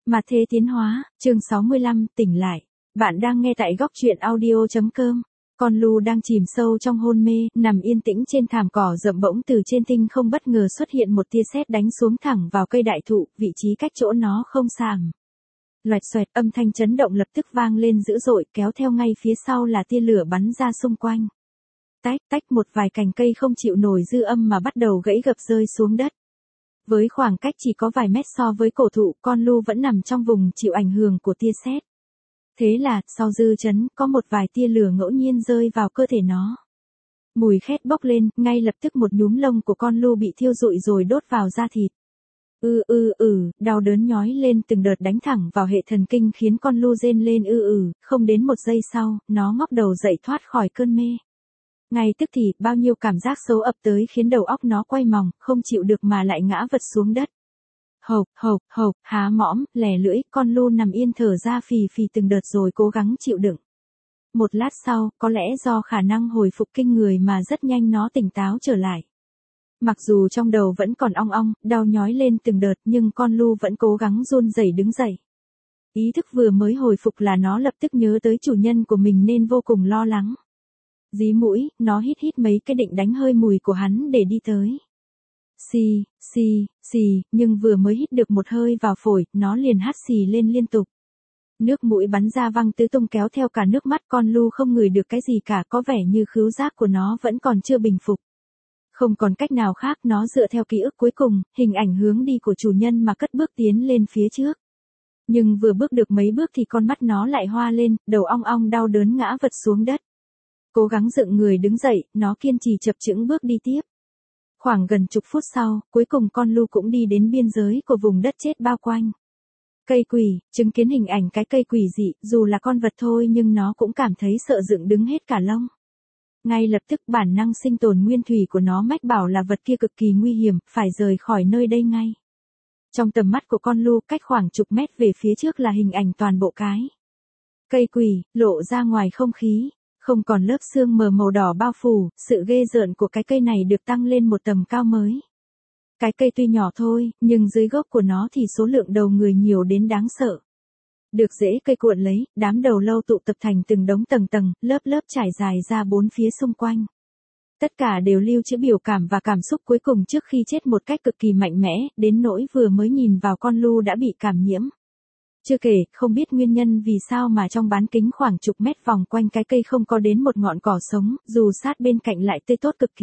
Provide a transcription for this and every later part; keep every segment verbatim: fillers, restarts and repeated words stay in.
Mà thế tiến hóa, chương sáu mươi lăm, tỉnh lại. Bạn đang nghe tại góc truyện audio.com. Con Lu đang chìm sâu trong hôn mê, nằm yên tĩnh trên thảm cỏ rậm, bỗng từ trên tinh không bất ngờ xuất hiện một tia sét đánh xuống thẳng vào cây đại thụ, vị trí cách chỗ nó không xa. Loạch xoẹt, âm thanh chấn động lập tức vang lên dữ dội, kéo theo ngay phía sau là tia lửa bắn ra xung quanh. Tách tách, một vài cành cây không chịu nổi dư âm mà bắt đầu gãy gập rơi xuống đất. Với khoảng cách chỉ có vài mét so với cổ thụ, con Lu vẫn nằm trong vùng chịu ảnh hưởng của tia sét. Thế là, sau dư chấn, có một vài tia lửa ngẫu nhiên rơi vào cơ thể nó. Mùi khét bốc lên, ngay lập tức một nhúm lông của con Lu bị thiêu rụi rồi đốt vào da thịt. Ư ư ử, đau đớn nhói lên từng đợt đánh thẳng vào hệ thần kinh khiến con Lu rên lên ư ử, không đến một giây sau, nó ngóc đầu dậy thoát khỏi cơn mê. Ngay tức thì, bao nhiêu cảm giác xấu ập tới khiến đầu óc nó quay mòng, không chịu được mà lại ngã vật xuống đất. Hộc, hộc, hộc, há mõm, lè lưỡi, con Lu nằm yên thở ra phì phì từng đợt rồi cố gắng chịu đựng. Một lát sau, có lẽ do khả năng hồi phục kinh người mà rất nhanh nó tỉnh táo trở lại. Mặc dù trong đầu vẫn còn ong ong, đau nhói lên từng đợt nhưng con Lu vẫn cố gắng run rẩy đứng dậy. Ý thức vừa mới hồi phục là nó lập tức nhớ tới chủ nhân của mình nên vô cùng lo lắng. Dí mũi, nó hít hít mấy cái định đánh hơi mùi của hắn để đi tới. Xì, xì, xì, nhưng vừa mới hít được một hơi vào phổi, nó liền hắt xì lên liên tục. Nước mũi bắn ra văng tứ tung kéo theo cả nước mắt, con Lu không ngửi được cái gì cả, có vẻ như khứu giác của nó vẫn còn chưa bình phục. Không còn cách nào khác, nó dựa theo ký ức cuối cùng, hình ảnh hướng đi của chủ nhân mà cất bước tiến lên phía trước. Nhưng vừa bước được mấy bước thì con mắt nó lại hoa lên, đầu ong ong đau đớn ngã vật xuống đất. Cố gắng dựng người đứng dậy, nó kiên trì chập chững bước đi tiếp. Khoảng gần chục phút sau, cuối cùng con Lu cũng đi đến biên giới của vùng đất chết bao quanh. Cây quỷ, chứng kiến hình ảnh cái cây quỷ dị, dù là con vật thôi nhưng nó cũng cảm thấy sợ dựng đứng hết cả lông. Ngay lập tức bản năng sinh tồn nguyên thủy của nó mách bảo là vật kia cực kỳ nguy hiểm, phải rời khỏi nơi đây ngay. Trong tầm mắt của con Lu, cách khoảng chục mét về phía trước là hình ảnh toàn bộ cái cây quỷ, lộ ra ngoài không khí. Không còn lớp xương mờ màu đỏ bao phủ, sự ghê rợn của cái cây này được tăng lên một tầm cao mới. Cái cây tuy nhỏ thôi, nhưng dưới gốc của nó thì số lượng đầu người nhiều đến đáng sợ. Được rễ cây cuộn lấy, đám đầu lâu tụ tập thành từng đống tầng tầng, lớp lớp trải dài ra bốn phía xung quanh. Tất cả đều lưu trữ biểu cảm và cảm xúc cuối cùng trước khi chết một cách cực kỳ mạnh mẽ, đến nỗi vừa mới nhìn vào con Lu đã bị cảm nhiễm. Chưa kể, không biết nguyên nhân vì sao mà trong bán kính khoảng chục mét vòng quanh cái cây không có đến một ngọn cỏ sống, dù sát bên cạnh lại tươi tốt cực kỳ.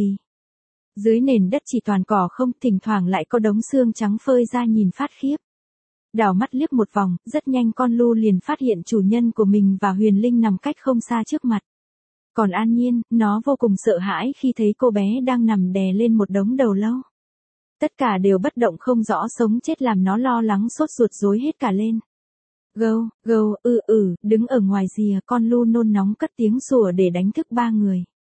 Dưới nền đất chỉ toàn cỏ không, thỉnh thoảng lại có đống xương trắng phơi ra nhìn phát khiếp. Đảo mắt liếc một vòng, rất nhanh con Lu liền phát hiện chủ nhân của mình và Huyền Linh nằm cách không xa trước mặt. Còn An Nhiên, nó vô cùng sợ hãi khi thấy cô bé đang nằm đè lên một đống đầu lâu. Tất cả đều bất động không rõ sống chết làm nó lo lắng sốt ruột rối hết cả lên. Gâu, gâu, ư ử, đứng ở ngoài rìa, con Lu nôn nóng cất tiếng sủa để đánh thức ba người.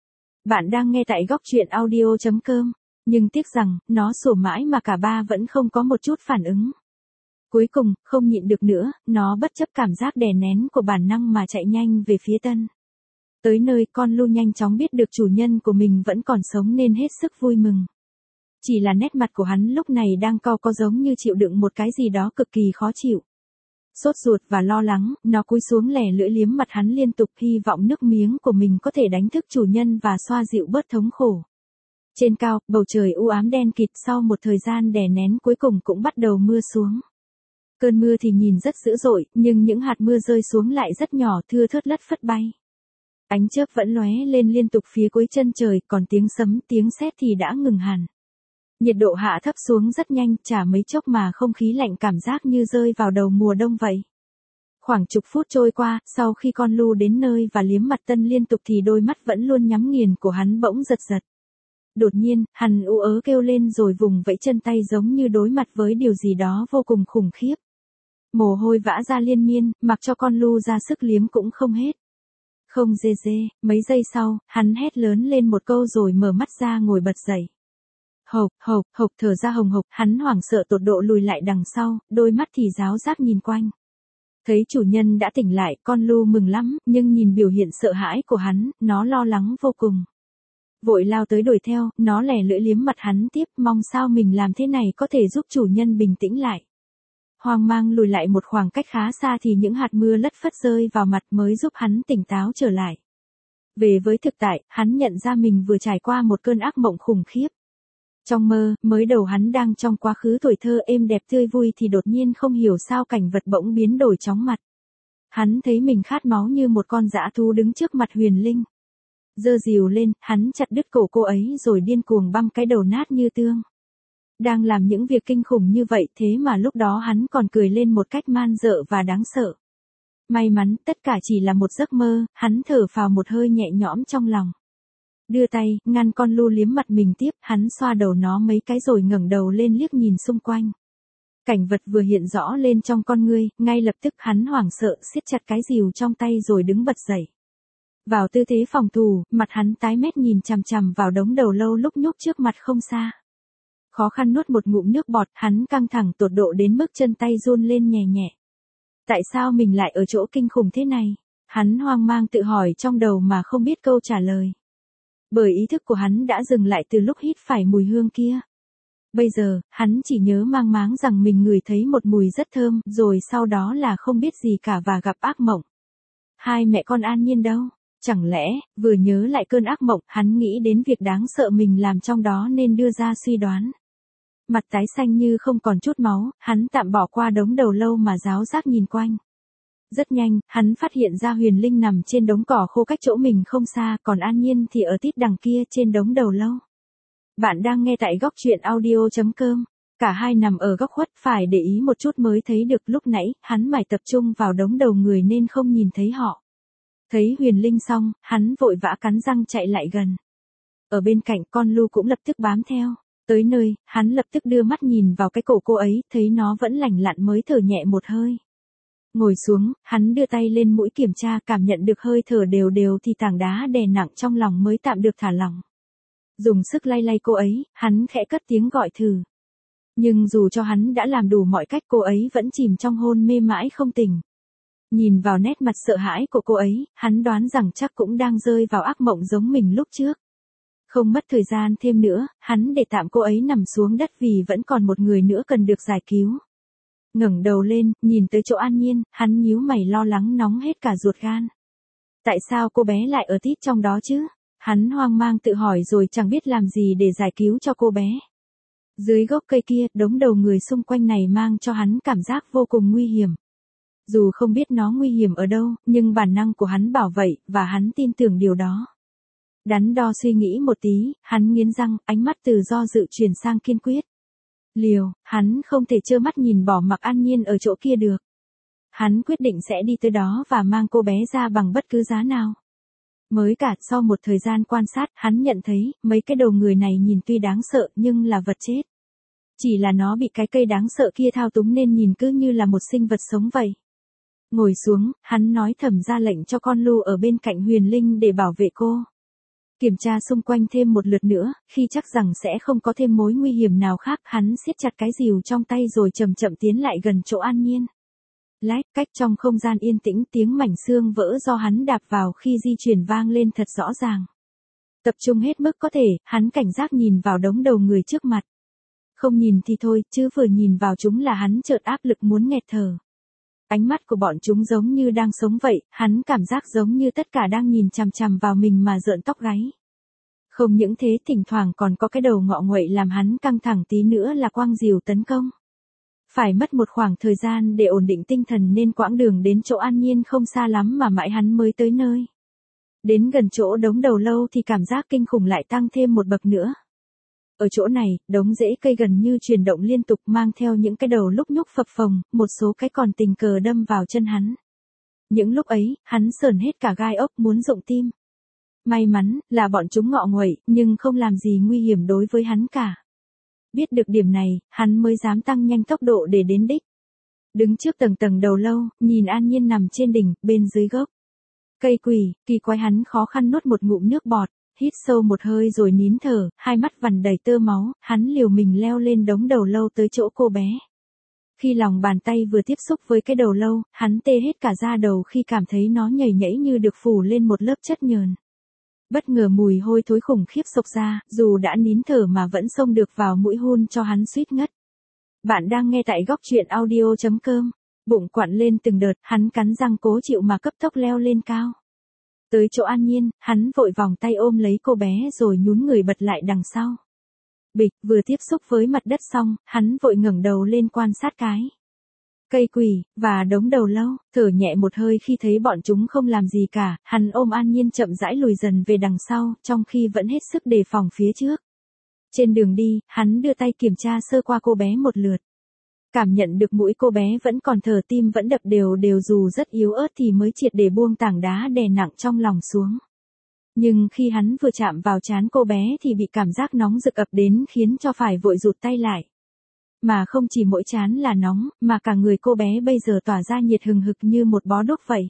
Bạn đang nghe tại góc truyện audio.com, nhưng tiếc rằng, nó sủa mãi mà cả ba vẫn không có một chút phản ứng. Cuối cùng, không nhịn được nữa, nó bất chấp cảm giác đè nén của bản năng mà chạy nhanh về phía Tân. Tới nơi, con Lu nhanh chóng biết được chủ nhân của mình vẫn còn sống nên hết sức vui mừng. Chỉ là nét mặt của hắn lúc này đang cau có giống như chịu đựng một cái gì đó cực kỳ khó chịu. Sốt ruột và lo lắng, nó cúi xuống lẻ lưỡi liếm mặt hắn liên tục, hy vọng nước miếng của mình có thể đánh thức chủ nhân và xoa dịu bớt thống khổ. Trên cao, bầu trời u ám đen kịt, sau một thời gian đè nén cuối cùng cũng bắt đầu mưa xuống. Cơn mưa thì nhìn rất dữ dội, nhưng những hạt mưa rơi xuống lại rất nhỏ, thưa thớt lất phất bay. Ánh chớp vẫn lóe lên liên tục phía cuối chân trời, còn tiếng sấm, tiếng sét thì đã ngừng hẳn. Nhiệt độ hạ thấp xuống rất nhanh, chả mấy chốc mà không khí lạnh cảm giác như rơi vào đầu mùa đông vậy. Khoảng chục phút trôi qua, sau khi con Lu đến nơi và liếm mặt Tân liên tục thì đôi mắt vẫn luôn nhắm nghiền của hắn bỗng giật giật. Đột nhiên, hắn ú ớ kêu lên rồi vùng vẫy chân tay giống như đối mặt với điều gì đó vô cùng khủng khiếp. Mồ hôi vã ra liên miên, mặc cho con Lu ra sức liếm cũng không hết. Không dê dê, mấy giây sau, hắn hét lớn lên một câu rồi mở mắt ra ngồi bật dậy. Hộc, hộc, hộc thở ra hồng hộc, hắn hoảng sợ tột độ lùi lại đằng sau, đôi mắt thì ráo rác nhìn quanh. Thấy chủ nhân đã tỉnh lại, con Lu mừng lắm, nhưng nhìn biểu hiện sợ hãi của hắn, nó lo lắng vô cùng. Vội lao tới đuổi theo, nó lẻ lưỡi liếm mặt hắn tiếp, mong sao mình làm thế này có thể giúp chủ nhân bình tĩnh lại. hoang mang lùi lại một khoảng cách khá xa thì những hạt mưa lất phất rơi vào mặt mới giúp hắn tỉnh táo trở lại. Về với thực tại, hắn nhận ra mình vừa trải qua một cơn ác mộng khủng khiếp. Trong mơ, mới đầu hắn đang trong quá khứ tuổi thơ êm đẹp tươi vui thì đột nhiên không hiểu sao cảnh vật bỗng biến đổi chóng mặt. Hắn thấy mình khát máu như một con dã thú đứng trước mặt Huyền Linh. Giơ rìu lên, hắn chặt đứt cổ cô ấy rồi điên cuồng băm cái đầu nát như tương. Đang làm những việc kinh khủng như vậy thế mà lúc đó hắn còn cười lên một cách man dợ và đáng sợ. May mắn, tất cả chỉ là một giấc mơ, hắn thở phào một hơi nhẹ nhõm trong lòng. Đưa tay, ngăn con lu liếm mặt mình tiếp, hắn xoa đầu nó mấy cái rồi ngẩng đầu lên liếc nhìn xung quanh. Cảnh vật vừa hiện rõ lên trong con ngươi, ngay lập tức hắn hoảng sợ siết chặt cái rìu trong tay rồi đứng bật dậy. Vào tư thế phòng thủ, mặt hắn tái mét nhìn chằm chằm vào đống đầu lâu lúc nhúc trước mặt không xa. Khó khăn nuốt một ngụm nước bọt, hắn căng thẳng tột độ đến mức chân tay run lên nhẹ nhẹ. Tại sao mình lại ở chỗ kinh khủng thế này? Hắn hoang mang tự hỏi trong đầu mà không biết câu trả lời. Bởi ý thức của hắn đã dừng lại từ lúc hít phải mùi hương kia. Bây giờ, hắn chỉ nhớ mang máng rằng mình ngửi thấy một mùi rất thơm, rồi sau đó là không biết gì cả và gặp ác mộng. Hai mẹ con An Nhiên đâu? Chẳng lẽ, vừa nhớ lại cơn ác mộng, hắn nghĩ đến việc đáng sợ mình làm trong đó nên đưa ra suy đoán. Mặt tái xanh như không còn chút máu, hắn tạm bỏ qua đống đầu lâu mà ráo rác nhìn quanh. Rất nhanh, hắn phát hiện ra Huyền Linh nằm trên đống cỏ khô cách chỗ mình không xa, còn An Nhiên thì ở tít đằng kia trên đống đầu lâu. Bạn đang nghe tại góc truyện audio chấm com. Cả hai nằm ở góc khuất, phải để ý một chút mới thấy được. Lúc nãy, hắn mải tập trung vào đống đầu người nên không nhìn thấy họ. Thấy Huyền Linh xong, hắn vội vã cắn răng chạy lại gần. Ở bên cạnh, con Lu cũng lập tức bám theo. Tới nơi, hắn lập tức đưa mắt nhìn vào cái cổ cô ấy, thấy nó vẫn lành lặn mới thở nhẹ một hơi. Ngồi xuống, hắn đưa tay lên mũi kiểm tra, cảm nhận được hơi thở đều đều thì tảng đá đè nặng trong lòng mới tạm được thả lỏng. Dùng sức lay lay cô ấy, hắn khẽ cất tiếng gọi thử. Nhưng dù cho hắn đã làm đủ mọi cách cô ấy vẫn chìm trong hôn mê mãi không tỉnh. Nhìn vào nét mặt sợ hãi của cô ấy, hắn đoán rằng chắc cũng đang rơi vào ác mộng giống mình lúc trước. Không mất thời gian thêm nữa, hắn để tạm cô ấy nằm xuống đất vì vẫn còn một người nữa cần được giải cứu. Ngẩng đầu lên, nhìn tới chỗ An Nhiên, hắn nhíu mày lo lắng nóng hết cả ruột gan. Tại sao cô bé lại ở tít trong đó chứ? Hắn hoang mang tự hỏi rồi chẳng biết làm gì để giải cứu cho cô bé. Dưới gốc cây kia, đống đầu người xung quanh này mang cho hắn cảm giác vô cùng nguy hiểm. Dù không biết nó nguy hiểm ở đâu, nhưng bản năng của hắn bảo vậy, và hắn tin tưởng điều đó. Đắn đo suy nghĩ một tí, hắn nghiến răng, ánh mắt từ do dự chuyển sang kiên quyết. Liều, hắn không thể trơ mắt nhìn bỏ mặc An Nhiên ở chỗ kia được. Hắn quyết định sẽ đi tới đó và mang cô bé ra bằng bất cứ giá nào. Mới cả sau một thời gian quan sát, hắn nhận thấy, mấy cái đầu người này nhìn tuy đáng sợ nhưng là vật chết. Chỉ là nó bị cái cây đáng sợ kia thao túng nên nhìn cứ như là một sinh vật sống vậy. Ngồi xuống, hắn nói thầm ra lệnh cho con Lu ở bên cạnh Huyền Linh để bảo vệ cô. Kiểm tra xung quanh thêm một lượt nữa, khi chắc rằng sẽ không có thêm mối nguy hiểm nào khác, hắn siết chặt cái rìu trong tay rồi chậm chậm tiến lại gần chỗ An Nhiên. Lách cách trong không gian yên tĩnh, tiếng mảnh xương vỡ do hắn đạp vào khi di chuyển vang lên thật rõ ràng. Tập trung hết mức có thể, hắn cảnh giác nhìn vào đống đầu người trước mặt. Không nhìn thì thôi, chứ vừa nhìn vào chúng là hắn chợt áp lực muốn nghẹt thở. Ánh mắt của bọn chúng giống như đang sống vậy, hắn cảm giác giống như tất cả đang nhìn chằm chằm vào mình mà rợn tóc gáy. Không những thế, thỉnh thoảng còn có cái đầu ngọ nguậy làm hắn căng thẳng, tí nữa là quang diều tấn công. Phải mất một khoảng thời gian để ổn định tinh thần nên quãng đường đến chỗ An Nhiên không xa lắm mà mãi hắn mới tới nơi. Đến gần chỗ đống đầu lâu thì cảm giác kinh khủng lại tăng thêm một bậc nữa. Ở chỗ này, đống rễ cây gần như chuyển động liên tục mang theo những cái đầu lúc nhúc phập phồng, một số cái còn tình cờ đâm vào chân hắn. Những lúc ấy, hắn sởn hết cả gai ốc muốn rụng tim. May mắn, là bọn chúng ngọ nguậy, nhưng không làm gì nguy hiểm đối với hắn cả. Biết được điểm này, hắn mới dám tăng nhanh tốc độ để đến đích. Đứng trước tầng tầng đầu lâu, nhìn An Nhiên nằm trên đỉnh, bên dưới gốc cây quỷ, kỳ quái hắn khó khăn nuốt một ngụm nước bọt. Hít sâu một hơi rồi nín thở, hai mắt vằn đầy tơ máu, hắn liều mình leo lên đống đầu lâu tới chỗ cô bé. Khi lòng bàn tay vừa tiếp xúc với cái đầu lâu, hắn tê hết cả da đầu khi cảm thấy nó nhảy nhảy như được phủ lên một lớp chất nhờn. Bất ngờ mùi hôi thối khủng khiếp xộc ra, dù đã nín thở mà vẫn xông được vào mũi hun cho hắn suýt ngất. Bạn đang nghe tại góc truyện audio chấm com. Bụng quặn lên từng đợt, hắn cắn răng cố chịu mà cấp tốc leo lên cao. Tới chỗ An Nhiên, hắn vội vòng tay ôm lấy cô bé rồi nhún người bật lại đằng sau. Bịch, vừa tiếp xúc với mặt đất xong, hắn vội ngẩng đầu lên quan sát cái cây quỷ, và đống đầu lâu, thở nhẹ một hơi khi thấy bọn chúng không làm gì cả, hắn ôm An Nhiên chậm rãi lùi dần về đằng sau, trong khi vẫn hết sức đề phòng phía trước. Trên đường đi, hắn đưa tay kiểm tra sơ qua cô bé một lượt. Cảm nhận được mũi cô bé vẫn còn thở, tim vẫn đập đều đều dù rất yếu ớt thì mới triệt để buông tảng đá đè nặng trong lòng xuống. Nhưng khi hắn vừa chạm vào trán cô bé thì bị cảm giác nóng rực ập đến khiến cho phải vội rụt tay lại. Mà không chỉ mỗi trán là nóng, mà cả người cô bé bây giờ tỏa ra nhiệt hừng hực như một bó đuốc vậy.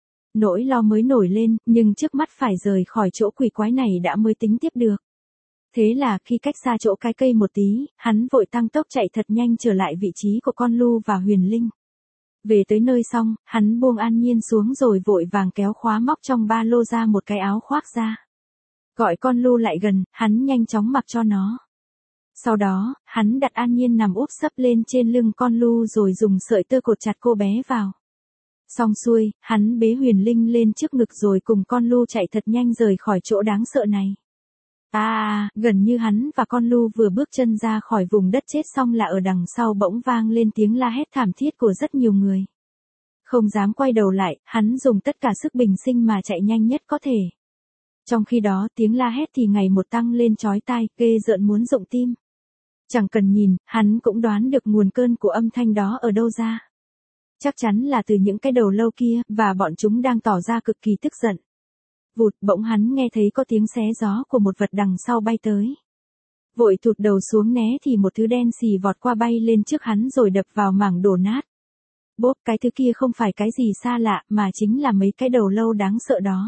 Nỗi lo mới nổi lên, nhưng trước mắt phải rời khỏi chỗ quỷ quái này đã mới tính tiếp được. Thế là khi cách xa chỗ cái cây một tí, hắn vội tăng tốc chạy thật nhanh trở lại vị trí của con Lu và Huyền Linh. Về tới nơi xong, hắn buông An Nhiên xuống rồi vội vàng kéo khóa móc trong ba lô ra một cái áo khoác ra. Gọi con Lu lại gần, hắn nhanh chóng mặc cho nó. Sau đó, hắn đặt An Nhiên nằm úp sấp lên trên lưng con Lu rồi dùng sợi tơ cột chặt cô bé vào. Xong xuôi, hắn bế Huyền Linh lên trước ngực rồi cùng con Lu chạy thật nhanh rời khỏi chỗ đáng sợ này. À, à, gần như hắn và con Lu vừa bước chân ra khỏi vùng đất chết xong là ở đằng sau bỗng vang lên tiếng la hét thảm thiết của rất nhiều người. Không dám quay đầu lại, hắn dùng tất cả sức bình sinh mà chạy nhanh nhất có thể. Trong khi đó tiếng la hét thì ngày một tăng lên chói tai, ghê rợn muốn rụng tim. Chẳng cần nhìn, hắn cũng đoán được nguồn cơn của âm thanh đó ở đâu ra. Chắc chắn là từ những cái đầu lâu kia, và bọn chúng đang tỏ ra cực kỳ tức giận. Vụt, bỗng hắn nghe thấy có tiếng xé gió của một vật đằng sau bay tới. Vội thụt đầu xuống né thì một thứ đen xì vọt qua bay lên trước hắn rồi đập vào mảng đổ nát. Bốp, cái thứ kia không phải cái gì xa lạ mà chính là mấy cái đầu lâu đáng sợ đó.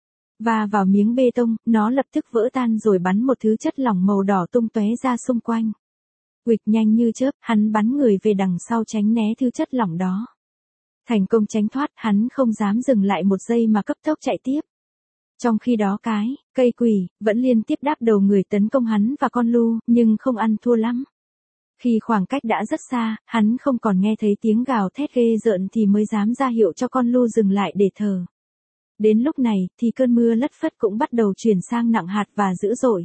Và vào miếng bê tông, nó lập tức vỡ tan rồi bắn một thứ chất lỏng màu đỏ tung tóe ra xung quanh. Huỵch, nhanh như chớp, hắn bắn người về đằng sau tránh né thứ chất lỏng đó. Thành công tránh thoát, hắn không dám dừng lại một giây mà cấp tốc chạy tiếp. Trong khi đó cái, cây quỷ, vẫn liên tiếp đáp đầu người tấn công hắn và con Lu, nhưng không ăn thua lắm. Khi khoảng cách đã rất xa, hắn không còn nghe thấy tiếng gào thét ghê rợn thì mới dám ra hiệu cho con Lu dừng lại để thở. Đến lúc này, thì cơn mưa lất phất cũng bắt đầu chuyển sang nặng hạt và dữ dội.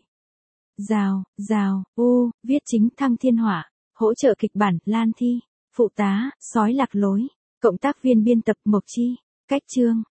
Rào, rào, u, viết chính Thăng Thiên Hỏa, hỗ trợ kịch bản, Lan Thi, phụ tá, sói lạc lối, cộng tác viên biên tập Mộc Chi, cách chương.